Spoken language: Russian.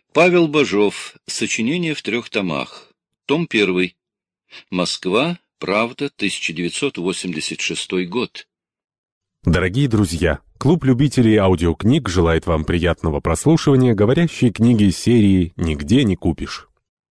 Павел Бажов. Сочинение в 3 томах. Том 1. Москва. Правда. 1986 год. Дорогие друзья, клуб любителей аудиокниг желает вам приятного прослушивания говорящей книги серии «Нигде не купишь».